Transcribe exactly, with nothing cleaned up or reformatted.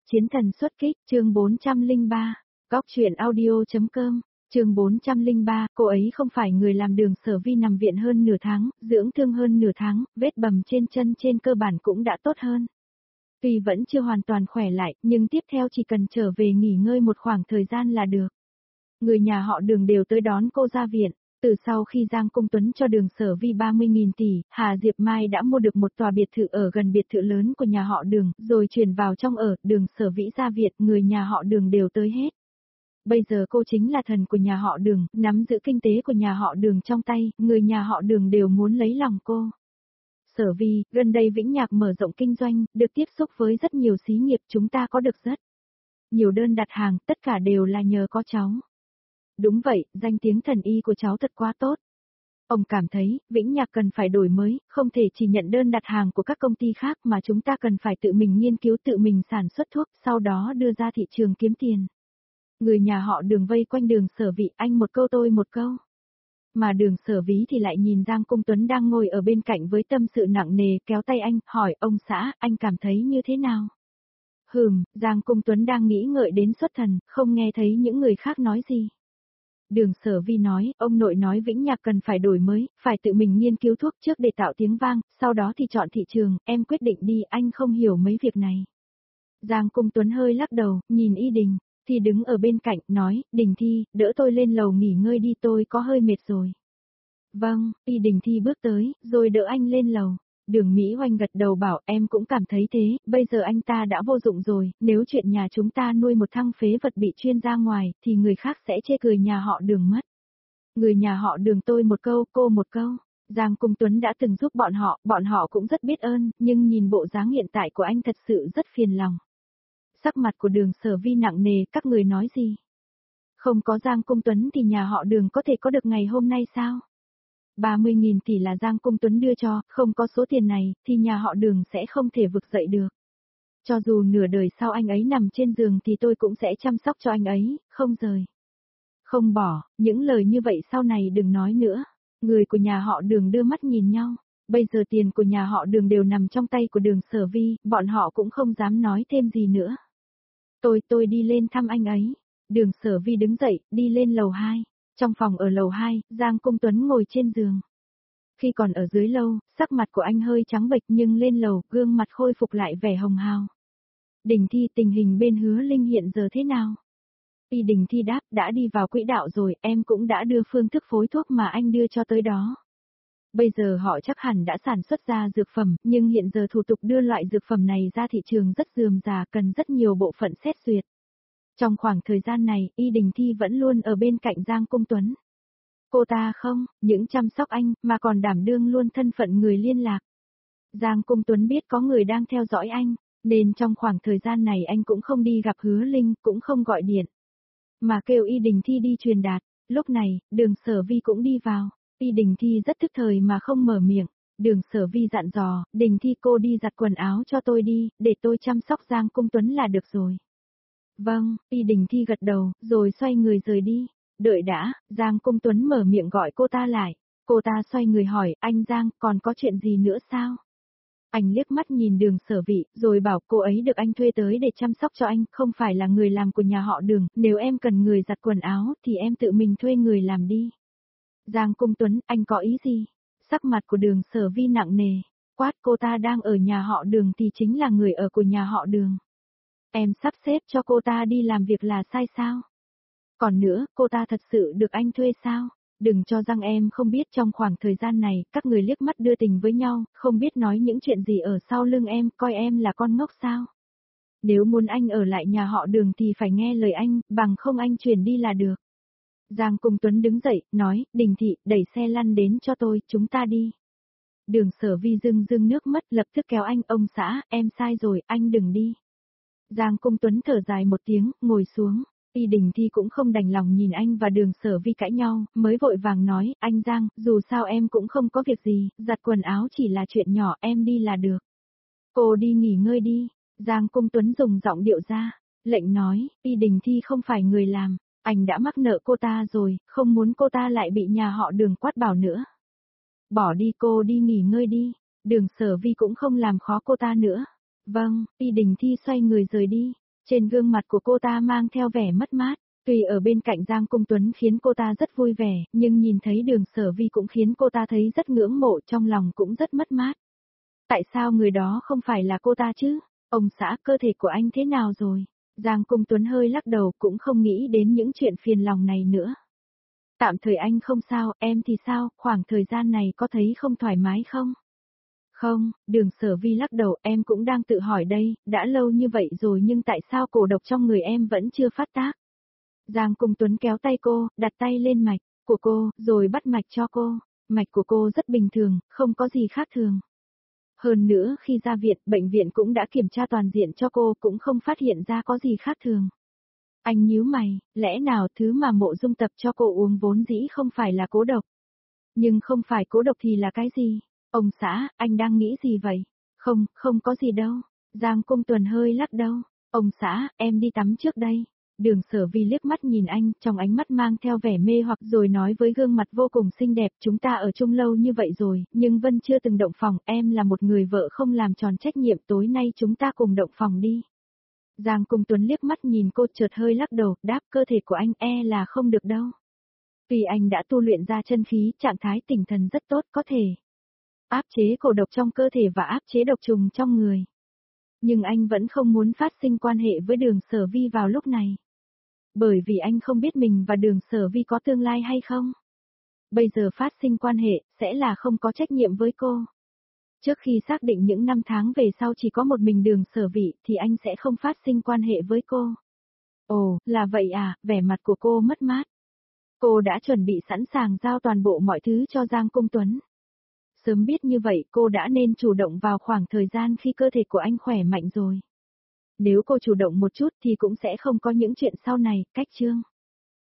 Chiến thần xuất kích, chương bốn trăm lẻ ba, góc truyện audio.com, chương bốn trăm lẻ ba, cô ấy không phải người làm Đường Sở Vi nằm viện hơn nửa tháng, dưỡng thương hơn nửa tháng, vết bầm trên chân trên cơ bản cũng đã tốt hơn. Tuy vẫn chưa hoàn toàn khỏe lại, nhưng tiếp theo chỉ cần trở về nghỉ ngơi một khoảng thời gian là được. Người nhà họ Đường đều tới đón cô ra viện. Từ sau khi Giang Cung Tuấn cho Đường Sở Vi ba mươi nghìn tỷ, Hà Diệp Mai đã mua được một tòa biệt thự ở gần biệt thự lớn của nhà họ Đường, rồi chuyển vào trong ở, Đường Sở Vĩ ra viện, người nhà họ Đường đều tới hết. Bây giờ cô chính là thần của nhà họ Đường, nắm giữ kinh tế của nhà họ Đường trong tay, người nhà họ Đường đều muốn lấy lòng cô. Sở Vi, gần đây Vĩnh Nhạc mở rộng kinh doanh, được tiếp xúc với rất nhiều xí nghiệp, chúng ta có được rất nhiều đơn đặt hàng, tất cả đều là nhờ có cháu. Đúng vậy, danh tiếng thần y của cháu thật quá tốt. Ông cảm thấy, Vĩnh Nhạc cần phải đổi mới, không thể chỉ nhận đơn đặt hàng của các công ty khác mà chúng ta cần phải tự mình nghiên cứu tự mình sản xuất thuốc, sau đó đưa ra thị trường kiếm tiền. Người nhà họ Đường vây quanh Đường Sở Vĩ, anh một câu tôi một câu. Mà Đường Sở Vĩ thì lại nhìn Giang Cung Tuấn đang ngồi ở bên cạnh với tâm sự nặng nề, kéo tay anh, hỏi ông xã, anh cảm thấy như thế nào? Hừm, Giang Cung Tuấn đang nghĩ ngợi đến xuất thần, không nghe thấy những người khác nói gì. Đường Sở Vi nói, ông nội nói Vĩnh Nhạc cần phải đổi mới, phải tự mình nghiên cứu thuốc trước để tạo tiếng vang, sau đó thì chọn thị trường, em quyết định đi, anh không hiểu mấy việc này. Giang Cung Tuấn hơi lắc đầu, nhìn Y Đình, thì đứng ở bên cạnh, nói, Đình Thi, đỡ tôi lên lầu nghỉ ngơi đi, tôi có hơi mệt rồi. Vâng, Y Đình Thi bước tới, rồi đỡ anh lên lầu. Đường Mỹ Oanh gật đầu bảo em cũng cảm thấy thế, bây giờ anh ta đã vô dụng rồi, nếu chuyện nhà chúng ta nuôi một thằng phế vật bị chuyên ra ngoài, thì người khác sẽ chê cười nhà họ Đường mất. Người nhà họ Đường tôi một câu, cô một câu. Giang Cung Tuấn đã từng giúp bọn họ, bọn họ cũng rất biết ơn, nhưng nhìn bộ dáng hiện tại của anh thật sự rất phiền lòng. Sắc mặt của Đường Sở Vi nặng nề, các người nói gì? Không có Giang Cung Tuấn thì nhà họ Đường có thể có được ngày hôm nay sao? ba mươi nghìn tỷ là Giang Cung Tuấn đưa cho, không có số tiền này, thì nhà họ Đường sẽ không thể vực dậy được. Cho dù nửa đời sau anh ấy nằm trên giường thì tôi cũng sẽ chăm sóc cho anh ấy, không rời. Không bỏ, những lời như vậy sau này đừng nói nữa. Người của nhà họ Đường đưa mắt nhìn nhau. Bây giờ tiền của nhà họ Đường đều nằm trong tay của Đường Sở Vi, bọn họ cũng không dám nói thêm gì nữa. Tôi, tôi đi lên thăm anh ấy. Đường Sở Vi đứng dậy, đi lên lầu hai. Trong phòng ở lầu hai, Giang Cung Tuấn ngồi trên giường. Khi còn ở dưới lâu, sắc mặt của anh hơi trắng bệch nhưng lên lầu, gương mặt khôi phục lại vẻ hồng hào. Đình Thi, tình hình bên Hứa Linh hiện giờ thế nào? Y Đình Thi đáp, đã đi vào quỹ đạo rồi, em cũng đã đưa phương thức phối thuốc mà anh đưa cho tới đó. Bây giờ họ chắc hẳn đã sản xuất ra dược phẩm, nhưng hiện giờ thủ tục đưa loại dược phẩm này ra thị trường rất rườm rà, cần rất nhiều bộ phận xét duyệt. Trong khoảng thời gian này, Y Đình Thi vẫn luôn ở bên cạnh Giang Cung Tuấn. Cô ta không, những chăm sóc anh, mà còn đảm đương luôn thân phận người liên lạc. Giang Cung Tuấn biết có người đang theo dõi anh, nên trong khoảng thời gian này anh cũng không đi gặp Hứa Linh, cũng không gọi điện. Mà kêu Y Đình Thi đi truyền đạt, lúc này, Đường Sở Vi cũng đi vào. Y Đình Thi rất tức thời mà không mở miệng. Đường Sở Vi dặn dò, Đình Thi cô đi giặt quần áo cho tôi đi, để tôi chăm sóc Giang Cung Tuấn là được rồi. Vâng, Y Đình Thi gật đầu, rồi xoay người rời đi. Đợi đã, Giang Cung Tuấn mở miệng gọi cô ta lại. Cô ta xoay người hỏi, anh Giang, còn có chuyện gì nữa sao? Anh liếc mắt nhìn Đường Sở Vi, rồi bảo cô ấy được anh thuê tới để chăm sóc cho anh, không phải là người làm của nhà họ Đường, nếu em cần người giặt quần áo, thì em tự mình thuê người làm đi. Giang Cung Tuấn, anh có ý gì? Sắc mặt của Đường Sở Vi nặng nề, quát cô ta đang ở nhà họ Đường thì chính là người ở của nhà họ Đường. Em sắp xếp cho cô ta đi làm việc là sai sao? Còn nữa, cô ta thật sự được anh thuê sao? Đừng cho rằng em không biết trong khoảng thời gian này, các người liếc mắt đưa tình với nhau, không biết nói những chuyện gì ở sau lưng em, coi em là con ngốc sao? Nếu muốn anh ở lại nhà họ Đường thì phải nghe lời anh, bằng không anh chuyển đi là được. Giang Cung Tuấn đứng dậy, nói, Đình Thị, đẩy xe lăn đến cho tôi, chúng ta đi. Đường Sở Vi rưng rưng nước mắt, lập tức kéo anh, ông xã, em sai rồi, anh đừng đi. Giang Cung Tuấn thở dài một tiếng, ngồi xuống. Y Đình Thi cũng không đành lòng nhìn anh và Đường Sở Vi cãi nhau, mới vội vàng nói, anh Giang, dù sao em cũng không có việc gì, giặt quần áo chỉ là chuyện nhỏ, em đi là được. Cô đi nghỉ ngơi đi. Giang Cung Tuấn dùng giọng điệu ra, lệnh nói, Y Đình Thi không phải người làm, anh đã mắc nợ cô ta rồi, không muốn cô ta lại bị nhà họ Đường quát bảo nữa. Bỏ đi, cô đi nghỉ ngơi đi. Đường Sở Vi cũng không làm khó cô ta nữa. Vâng, Y Đình Thi xoay người rời đi. Trên gương mặt của cô ta mang theo vẻ mất mát. Tuy ở bên cạnh Giang Cung Tuấn khiến cô ta rất vui vẻ, nhưng nhìn thấy Đường Sở Vi cũng khiến cô ta thấy rất ngưỡng mộ, trong lòng cũng rất mất mát. Tại sao người đó không phải là cô ta chứ? Ông xã, cơ thể của anh thế nào rồi? Giang Cung Tuấn hơi lắc đầu, cũng không nghĩ đến những chuyện phiền lòng này nữa. Tạm thời anh không sao, em thì sao, khoảng thời gian này có thấy không thoải mái không? Không, Đường Sở Vi lắc đầu, em cũng đang tự hỏi đây, đã lâu như vậy rồi nhưng tại sao cổ độc trong người em vẫn chưa phát tác? Giang Cung Tuấn kéo tay cô, đặt tay lên mạch của cô, rồi bắt mạch cho cô. Mạch của cô rất bình thường, không có gì khác thường. Hơn nữa khi ra viện, bệnh viện cũng đã kiểm tra toàn diện cho cô, cũng không phát hiện ra có gì khác thường. Anh nhíu mày, lẽ nào thứ mà Mộ Dung tập cho cô uống vốn dĩ không phải là cố độc? Nhưng không phải cố độc thì là cái gì? Ông xã, anh đang nghĩ gì vậy? Không, không có gì đâu. Giang Cung Tuấn hơi lắc đầu. Ông xã, em đi tắm trước đây. Đường Sở Vi liếc mắt nhìn anh, trong ánh mắt mang theo vẻ mê hoặc rồi nói với gương mặt vô cùng xinh đẹp, chúng ta ở chung lâu như vậy rồi, nhưng Vân chưa từng động phòng, em là một người vợ không làm tròn trách nhiệm, tối nay chúng ta cùng động phòng đi. Giang Cung Tuấn liếc mắt nhìn cô, chợt hơi lắc đầu, đáp, cơ thể của anh e là không được đâu. Vì anh đã tu luyện ra chân khí, trạng thái tinh thần rất tốt, có thể áp chế cổ độc trong cơ thể và áp chế độc trùng trong người. Nhưng anh vẫn không muốn phát sinh quan hệ với Đường Sở Vi vào lúc này. Bởi vì anh không biết mình và Đường Sở Vi có tương lai hay không. Bây giờ phát sinh quan hệ, sẽ là không có trách nhiệm với cô. Trước khi xác định những năm tháng về sau chỉ có một mình Đường Sở Vi thì anh sẽ không phát sinh quan hệ với cô. Ồ, là vậy à, vẻ mặt của cô mất mát. Cô đã chuẩn bị sẵn sàng giao toàn bộ mọi thứ cho Giang Cung Tuấn. Sớm biết như vậy cô đã nên chủ động vào khoảng thời gian khi cơ thể của anh khỏe mạnh rồi. Nếu cô chủ động một chút thì cũng sẽ không có những chuyện sau này, cách chương.